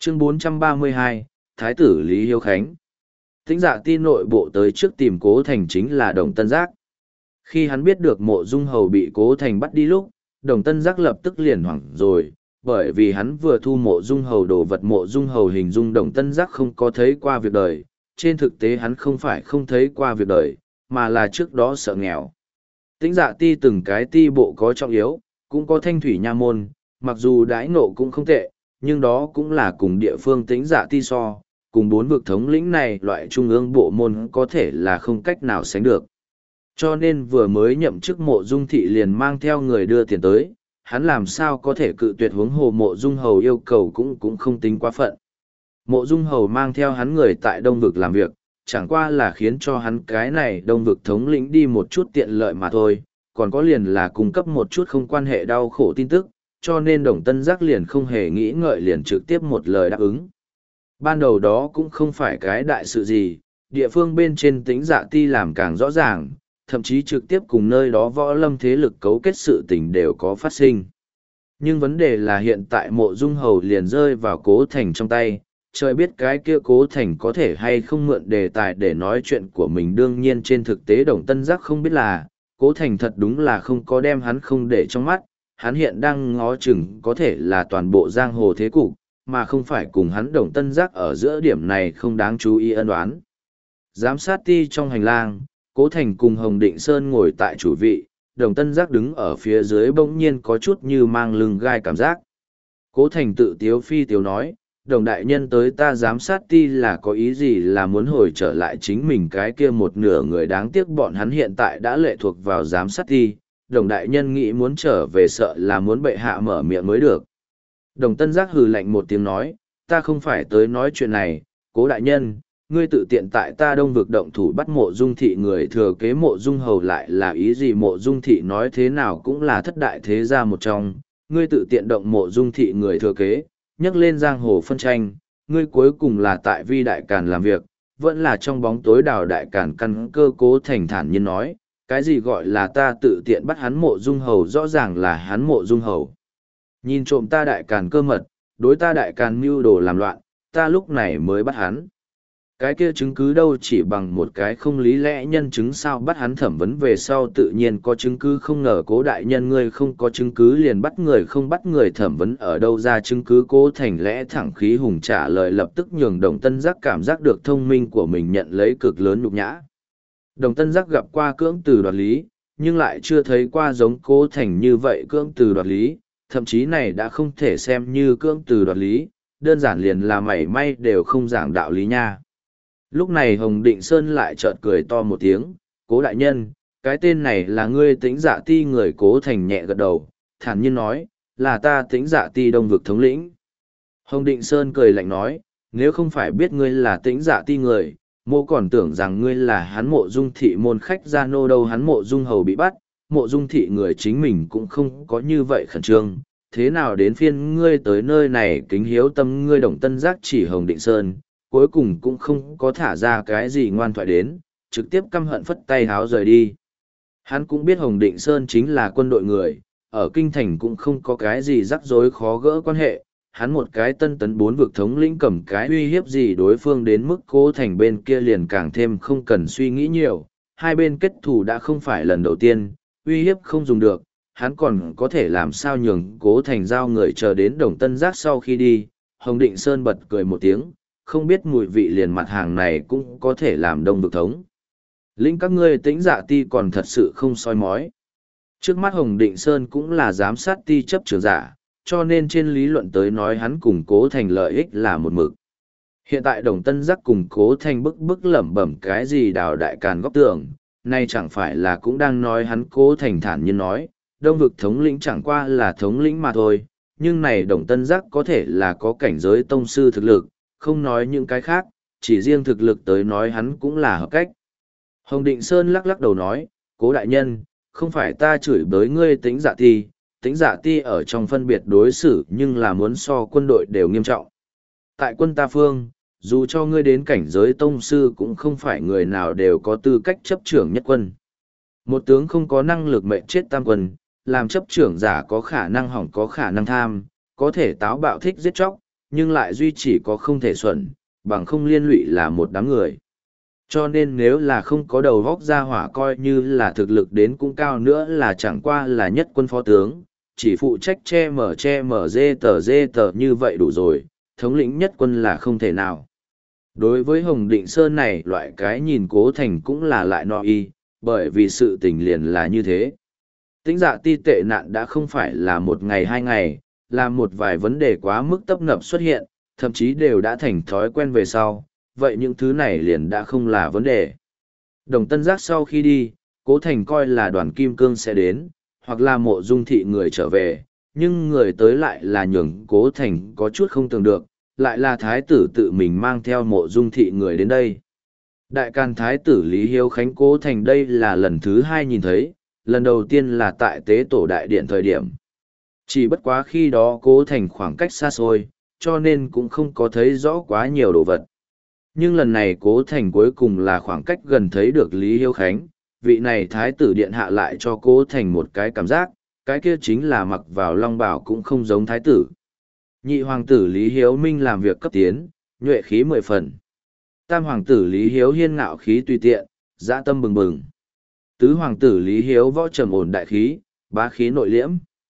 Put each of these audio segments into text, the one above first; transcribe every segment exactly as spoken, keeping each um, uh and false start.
Chương bốn trăm ba mươi hai, Thái tử Lý Hiếu Khánh. Tĩnh Dạ Ti nội bộ tới trước tìm Cố Thành chính là Đồng Tân Giác. Khi hắn biết được Mộ Dung Hầu bị Cố Thành bắt đi lúc, Đồng Tân Giác lập tức liền hoảng rồi, bởi vì hắn vừa thu Mộ Dung Hầu đồ vật. Mộ Dung Hầu hình dung Đồng Tân Giác không có thấy qua việc đời, trên thực tế hắn không phải không thấy qua việc đời, mà là trước đó sợ nghèo. Tĩnh Dạ Ti từng cái ti bộ có trọng yếu, cũng có thanh thủy nha môn, mặc dù đãi ngộ cũng không tệ, nhưng đó cũng là cùng địa phương Tĩnh Dạ Ti so, cùng bốn vực thống lĩnh này loại trung ương bộ môn có thể là không cách nào sánh được. Cho nên vừa mới nhậm chức Mộ Dung Thị liền mang theo người đưa tiền tới, hắn làm sao có thể cự tuyệt, huống hồ Mộ Dung Hầu yêu cầu cũng cũng không tính quá phận. Mộ Dung Hầu mang theo hắn người tại Đông Vực làm việc, chẳng qua là khiến cho hắn cái này Đông Vực thống lĩnh đi một chút tiện lợi mà thôi, còn có liền là cung cấp một chút không quan hệ đau khổ tin tức, cho nên Đồng Tân Giác liền không hề nghĩ ngợi liền trực tiếp một lời đáp ứng. Ban đầu đó cũng không phải cái đại sự gì, địa phương bên trên Tĩnh Dạ Ti làm càng rõ ràng, thậm chí trực tiếp cùng nơi đó võ lâm thế lực cấu kết sự tình đều có phát sinh. Nhưng vấn đề là hiện tại Mộ Dung Hầu liền rơi vào Cố Thành trong tay, trời biết cái kia Cố Thành có thể hay không mượn đề tài để nói chuyện của mình. Đương nhiên trên thực tế Đồng Tân Giác không biết là, Cố Thành thật đúng là không có đem hắn không để trong mắt, hắn hiện đang ngó chừng có thể là toàn bộ giang hồ thế cục, mà không phải cùng hắn Đồng Tân Giác ở giữa điểm này không đáng chú ý ân oán. Giám sát ti trong hành lang, Cố Thành cùng Hồng Định Sơn ngồi tại chủ vị, Đồng Tân Giác đứng ở phía dưới bỗng nhiên có chút như mang lưng gai cảm giác. Cố Thành tự tiếu phi tiếu nói, Đồng đại nhân tới ta giám sát ti là có ý gì, là muốn hồi trở lại chính mình cái kia một nửa người. Đáng tiếc bọn hắn hiện tại đã lệ thuộc vào giám sát ti, Đồng đại nhân nghĩ muốn trở về sợ là muốn bệ hạ mở miệng mới được. Đồng Tân Giác hừ lạnh một tiếng nói, ta không phải tới nói chuyện này, Cố đại nhân, ngươi tự tiện tại ta Đông Vực động thủ bắt Mộ Dung Thị người thừa kế Mộ Dung Hầu lại là ý gì? Mộ Dung Thị nói thế nào cũng là thất đại thế gia một trong, ngươi tự tiện động Mộ Dung Thị người thừa kế, nhắc lên giang hồ phân tranh, ngươi cuối cùng là tại Vi Đại Càn làm việc, vẫn là trong bóng tối đào Đại Càn căn cơ. Cố Thành thản nhiên nói, cái gì gọi là ta tự tiện bắt hắn Mộ Dung Hầu? Rõ ràng là hắn Mộ Dung Hầu nhìn trộm ta Đại Càn cơ mật, đối ta Đại Càn mưu đồ làm loạn, ta lúc này mới bắt hắn. Cái kia chứng cứ đâu, chỉ bằng một cái không lý lẽ nhân chứng sao bắt hắn? Thẩm vấn về sau tự nhiên có chứng cứ, không ngờ Cố đại nhân ngươi không có chứng cứ liền bắt người, không bắt người, thẩm vấn ở đâu ra chứng cứ? Cố Thành lẽ thẳng khí hùng trả lời, lập tức nhường Đồng Tân Giác cảm giác được thông minh của mình nhận lấy cực lớn nhục nhã. Đồng Tân Giác gặp qua cưỡng từ đoạt lý, nhưng lại chưa thấy qua giống Cố Thành như vậy cưỡng từ đoạt lý, thậm chí này đã không thể xem như cưỡng từ đoạt lý, đơn giản liền là mảy may đều không giảng đạo lý nha. Lúc này Hồng Định Sơn lại chợt cười to một tiếng, Cố đại nhân, cái tên này là ngươi Tĩnh Dạ Ti người? Cố Thành nhẹ gật đầu, thản nhiên nói, là ta Tĩnh Dạ Ti Đông Vực thống lĩnh. Hồng Định Sơn cười lạnh nói, nếu không phải biết ngươi là Tĩnh Dạ Ti người, mô còn tưởng rằng ngươi là hắn Mộ Dung Thị môn khách gia nô đâu. Hắn Mộ Dung Hầu bị bắt, Mộ Dung Thị người chính mình cũng không có như vậy khẩn trương, thế nào đến phiên ngươi tới nơi này kính hiếu tâm? Ngươi Đồng Tân Giác chỉ Hồng Định Sơn, cuối cùng cũng không có thả ra cái gì ngoan thoại đến, trực tiếp căm hận phất tay háo rời đi. Hắn cũng biết Hồng Định Sơn chính là quân đội người, ở kinh thành cũng không có cái gì rắc rối khó gỡ quan hệ, hắn một cái tân tấn bốn vực thống lĩnh cầm cái uy hiếp gì đối phương? Đến mức Cố Thành bên kia liền càng thêm không cần suy nghĩ nhiều, hai bên kết thù đã không phải lần đầu tiên, uy hiếp không dùng được, hắn còn có thể làm sao nhường Cố Thành giao người? Chờ đến Đồng Tân Giác sau khi đi, Hồng Định Sơn bật cười một tiếng, không biết mùi vị liền mặt hàng này cũng có thể làm Đông Vực thống lĩnh các ngươi Tĩnh Dạ Ti còn thật sự không soi mói. Trước mắt Hồng Định Sơn cũng là giám sát ti chấp trưởng giả, cho nên trên lý luận tới nói hắn cùng Cố Thành lợi ích là một mực. Hiện tại Đồng Tân Giác cùng Cố Thành bức bức lẩm bẩm cái gì đào Đại Càn góc tường, nay chẳng phải là cũng đang nói hắn? Cố Thành thản nhiên nói, Đông Vực thống lĩnh chẳng qua là thống lĩnh mà thôi, nhưng này Đồng Tân Giác có thể là có cảnh giới tông sư thực lực, không nói những cái khác, chỉ riêng thực lực tới nói hắn cũng là hợp cách. Hồng Định Sơn lắc lắc đầu nói, Cố đại nhân, không phải ta chửi bới ngươi Tĩnh Dạ Ti, Tĩnh Dạ Ti ở trong phân biệt đối xử nhưng là muốn so quân đội đều nghiêm trọng. Tại quân ta phương, dù cho ngươi đến cảnh giới tông sư cũng không phải người nào đều có tư cách chấp trưởng nhất quân. Một tướng không có năng lực mệnh chết tam quân, làm chấp trưởng giả có khả năng hỏng có khả năng tham, có thể táo bạo thích giết chóc, nhưng lại duy chỉ có không thể xuẩn, bằng không liên lụy là một đám người. Cho nên nếu là không có đầu góc ra hỏa coi như là thực lực đến cũng cao nữa là chẳng qua là nhất quân phó tướng, chỉ phụ trách che mở che mở dê tờ dê tờ như vậy đủ rồi, thống lĩnh nhất quân là không thể nào. Đối với Hồng Định Sơn này loại cái nhìn Cố Thành cũng là lại nọ y, bởi vì sự tình liền là như thế. Tĩnh Dạ Ti tệ nạn đã không phải là một ngày hai ngày, là một vài vấn đề quá mức tấp nập xuất hiện, thậm chí đều đã thành thói quen về sau, vậy những thứ này liền đã không là vấn đề. Đồng Tân Giác sau khi đi, Cố Thành coi là đoàn Kim Cương sẽ đến, hoặc là Mộ Dung Thị người trở về, nhưng người tới lại là nhường Cố Thành có chút không tưởng được, lại là thái tử tự mình mang theo Mộ Dung Thị người đến đây. Đại can thái tử Lý Hiếu Khánh Cố Thành đây là lần thứ hai nhìn thấy, lần đầu tiên là tại tế tổ đại điện thời điểm. Chỉ bất quá khi đó Cố Thành khoảng cách xa xôi, cho nên cũng không có thấy rõ quá nhiều đồ vật. Nhưng lần này Cố Thành cuối cùng là khoảng cách gần thấy được Lý Hiếu Khánh, vị này thái tử điện hạ lại cho Cố Thành một cái cảm giác, cái kia chính là mặc vào long bào cũng không giống thái tử. Nhị hoàng tử Lý Hiếu Minh làm việc cấp tiến, nhuệ khí mười phần. Tam hoàng tử Lý Hiếu Hiên ngạo khí tùy tiện, dã tâm bừng bừng. Tứ hoàng tử Lý Hiếu võ trầm ổn đại khí, bá khí nội liễm.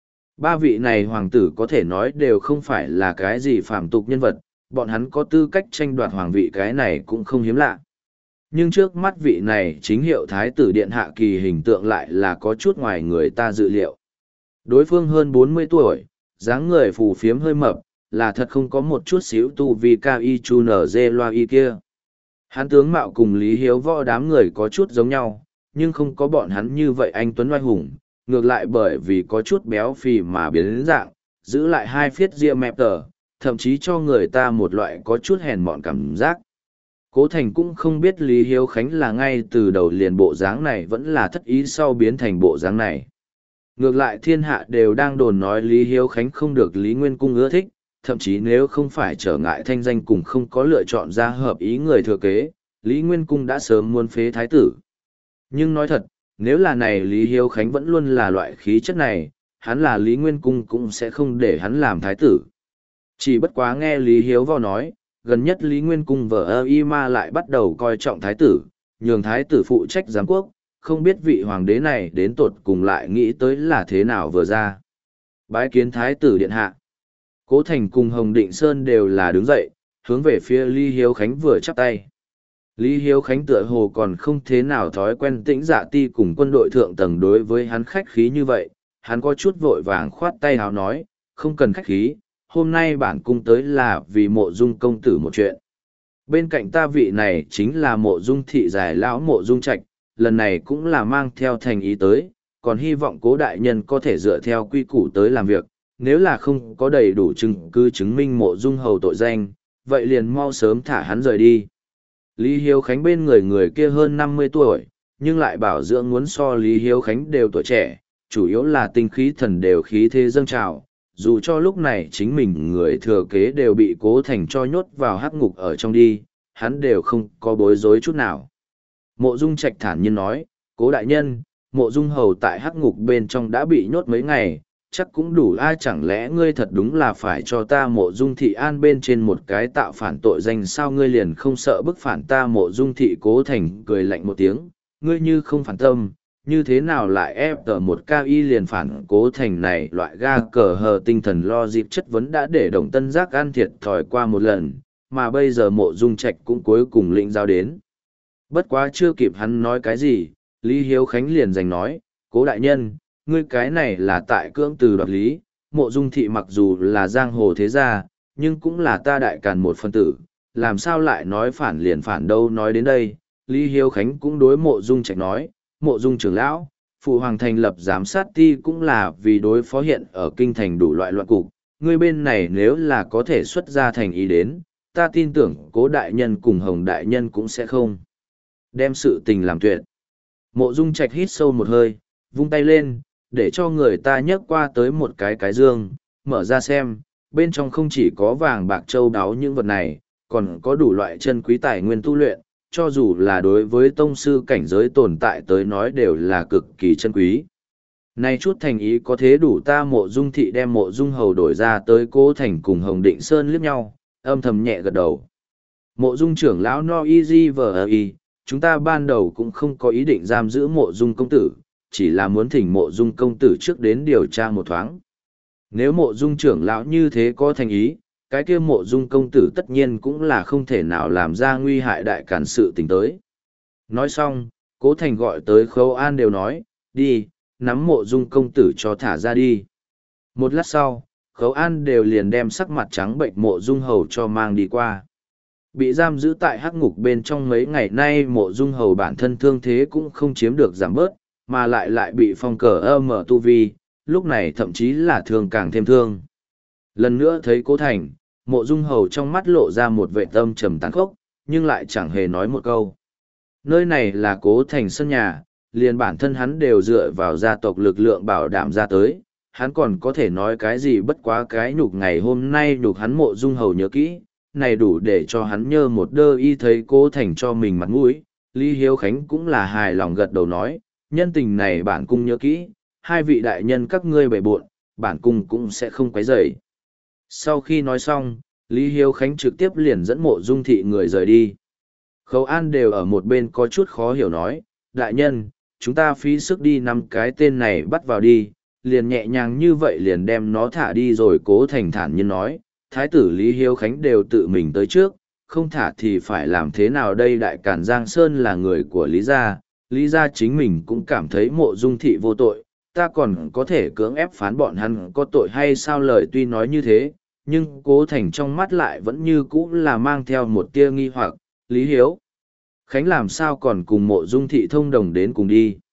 Ba vị này hoàng tử có thể nói đều không phải là cái gì phàm tục nhân vật, bọn hắn có tư cách tranh đoạt hoàng vị cái này cũng không hiếm lạ. Nhưng trước mắt vị này chính hiệu thái tử điện hạ kỳ hình tượng lại là có chút ngoài người ta dự liệu. Đối phương hơn bốn mươi tuổi, dáng người phù phiếm hơi mập, là thật không có một chút xíu tu vi cao y chu nở dê loa y kia. Hắn tướng mạo cùng Lý Hiếu võ đám người có chút giống nhau, nhưng không có bọn hắn như vậy anh tuấn oai hùng, ngược lại bởi vì có chút béo phì mà biến dạng, giữ lại hai phiết ria mẹp tờ, thậm chí cho người ta một loại có chút hèn mọn cảm giác. Cố Thành cũng không biết Lý Hiếu Khánh là ngay từ đầu liền bộ dáng này vẫn là thất ý sau biến thành bộ dáng này. Ngược lại thiên hạ đều đang đồn nói Lý Hiếu Khánh không được Lý Nguyên Cung ưa thích, thậm chí nếu không phải trở ngại thanh danh cùng không có lựa chọn ra hợp ý người thừa kế, Lý Nguyên Cung đã sớm muốn phế thái tử. Nhưng nói thật, nếu là này Lý Hiếu Khánh vẫn luôn là loại khí chất này, hắn là Lý Nguyên Cung cũng sẽ không để hắn làm thái tử. Chỉ bất quá nghe Lý Hiếu vào nói, gần nhất Lý Nguyên Cung vợ ơ y ma lại bắt đầu coi trọng thái tử, nhường thái tử phụ trách giám quốc, không biết vị hoàng đế này đến tột cùng lại nghĩ tới là thế nào vừa ra. Bái kiến thái tử điện hạ. Cố Thành cùng Hồng Định Sơn đều là đứng dậy, hướng về phía Lý Hiếu Khánh vừa chắp tay. Lý Hiếu Khánh tựa hồ còn không thế nào thói quen Tĩnh Dạ Ti cùng quân đội thượng tầng đối với hắn khách khí như vậy, hắn có chút vội vàng khoát tay hào nói, không cần khách khí, hôm nay bản cung tới là vì Mộ Dung công tử một chuyện. Bên cạnh ta vị này chính là Mộ Dung thị giải lão Mộ Dung Trạch, lần này cũng là mang theo thành ý tới, còn hy vọng Cố đại nhân có thể dựa theo quy củ tới làm việc, nếu là không có đầy đủ chứng cứ chứng minh Mộ Dung hầu tội danh, vậy liền mau sớm thả hắn rời đi. Lý Hiếu Khánh bên người người kia hơn năm mươi tuổi, nhưng lại bảo dưỡng muốn so Lý Hiếu Khánh đều tuổi trẻ, chủ yếu là tinh khí thần đều khí thế dâng trào, dù cho lúc này chính mình người thừa kế đều bị Cố Thành cho nhốt vào hắc ngục ở trong đi, hắn đều không có bối rối chút nào. Mộ Dung Trạch thản nhiên nói, Cố đại nhân, Mộ Dung hầu tại hắc ngục bên trong đã bị nhốt mấy ngày, chắc cũng đủ ai chẳng lẽ ngươi thật đúng là phải cho ta Mộ Dung thị an bên trên một cái tạo phản tội danh sao ngươi liền không sợ bức phản ta Mộ Dung thị. Cố Thành cười lạnh một tiếng, ngươi như không phản tâm, như thế nào lại ép tờ một cao y liền phản. Cố Thành này loại ga cờ hờ tinh thần lo dịp chất vấn đã để Đồng Tân Giác ăn thiệt thòi qua một lần, mà bây giờ Mộ Dung Trạch cũng cuối cùng lĩnh giao đến. Bất quá chưa kịp hắn nói cái gì, Lý Hiếu Khánh liền giành nói, Cố đại nhân, ngươi cái này là tại cưỡng từ đoạt lý, Mộ Dung thị mặc dù là giang hồ thế gia, nhưng cũng là ta đại càn một phân tử, làm sao lại nói phản liền phản đâu. Nói đến đây, Lý Hiếu Khánh cũng đối Mộ Dung Trạch nói, Mộ Dung trưởng lão, phụ hoàng thành lập giám sát ti cũng là vì đối phó hiện ở kinh thành đủ loại loạn cục, ngươi bên này nếu là có thể xuất ra thành ý đến, ta tin tưởng Cố đại nhân cùng Hồng đại nhân cũng sẽ không đem sự tình làm tuyệt. Mộ Dung Trạch hít sâu một hơi, vung tay lên, để cho người ta nhấc qua tới một cái cái dương, mở ra xem, bên trong không chỉ có vàng bạc châu báu những vật này, còn có đủ loại chân quý tài nguyên tu luyện, cho dù là đối với tông sư cảnh giới tồn tại tới nói đều là cực kỳ chân quý. Này chút thành ý có thế đủ ta Mộ Dung thị đem Mộ Dung hầu đổi ra tới Cố Thành cùng Hồng Định Sơn liếc nhau, âm thầm nhẹ gật đầu. Mộ Dung trưởng lão no easy vờ y, chúng ta ban đầu cũng không có ý định giam giữ Mộ Dung công tử, chỉ là muốn thỉnh Mộ Dung công tử trước đến điều tra một thoáng. Nếu Mộ Dung trưởng lão như thế có thành ý, cái kia Mộ Dung công tử tất nhiên cũng là không thể nào làm ra nguy hại đại cản sự tình tới. Nói xong, Cố Thành gọi tới Khấu An đều nói, đi, nắm Mộ Dung công tử cho thả ra đi. Một lát sau, Khấu An đều liền đem sắc mặt trắng bệnh Mộ Dung hầu cho mang đi qua. Bị giam giữ tại hắc ngục bên trong mấy ngày nay Mộ Dung hầu bản thân thương thế cũng không chiếm được giảm bớt, mà lại lại bị phong cờ âm mở tu vi, lúc này thậm chí là thương càng thêm thương. Lần nữa thấy Cố Thành, Mộ Dung hầu trong mắt lộ ra một vệ tâm trầm tàn khốc, nhưng lại chẳng hề nói một câu. Nơi này là Cố Thành sân nhà, liền bản thân hắn đều dựa vào gia tộc lực lượng bảo đảm ra tới, hắn còn có thể nói cái gì bất quá cái nhục ngày hôm nay nhục hắn Mộ Dung hầu nhớ kỹ, này đủ để cho hắn nhơ một đơ y thấy Cố Thành cho mình mặt mũi. Lý Hiếu Khánh cũng là hài lòng gật đầu nói, nhân tình này bản cung nhớ kỹ, hai vị đại nhân các ngươi bề bộn, bản cung cũng sẽ không quấy rầy. Sau khi nói xong, Lý Hiếu Khánh trực tiếp liền dẫn Mộ Dung thị người rời đi. Khấu An đều ở một bên có chút khó hiểu nói, đại nhân, chúng ta phí sức đi năm cái tên này bắt vào đi, liền nhẹ nhàng như vậy liền đem nó thả đi rồi. Cố Thành thản nhiên nói, thái tử Lý Hiếu Khánh đều tự mình tới trước, không thả thì phải làm thế nào đây? Đại Càn Giang Sơn là người của Lý gia, Lý gia chính mình cũng cảm thấy Mộ Dung thị vô tội, ta còn có thể cưỡng ép phán bọn hắn có tội hay sao? Lời tuy nói như thế, nhưng Cố Thành trong mắt lại vẫn như cũ là mang theo một tia nghi hoặc, Lý Hiếu Khánh làm sao còn cùng Mộ Dung thị thông đồng đến cùng đi.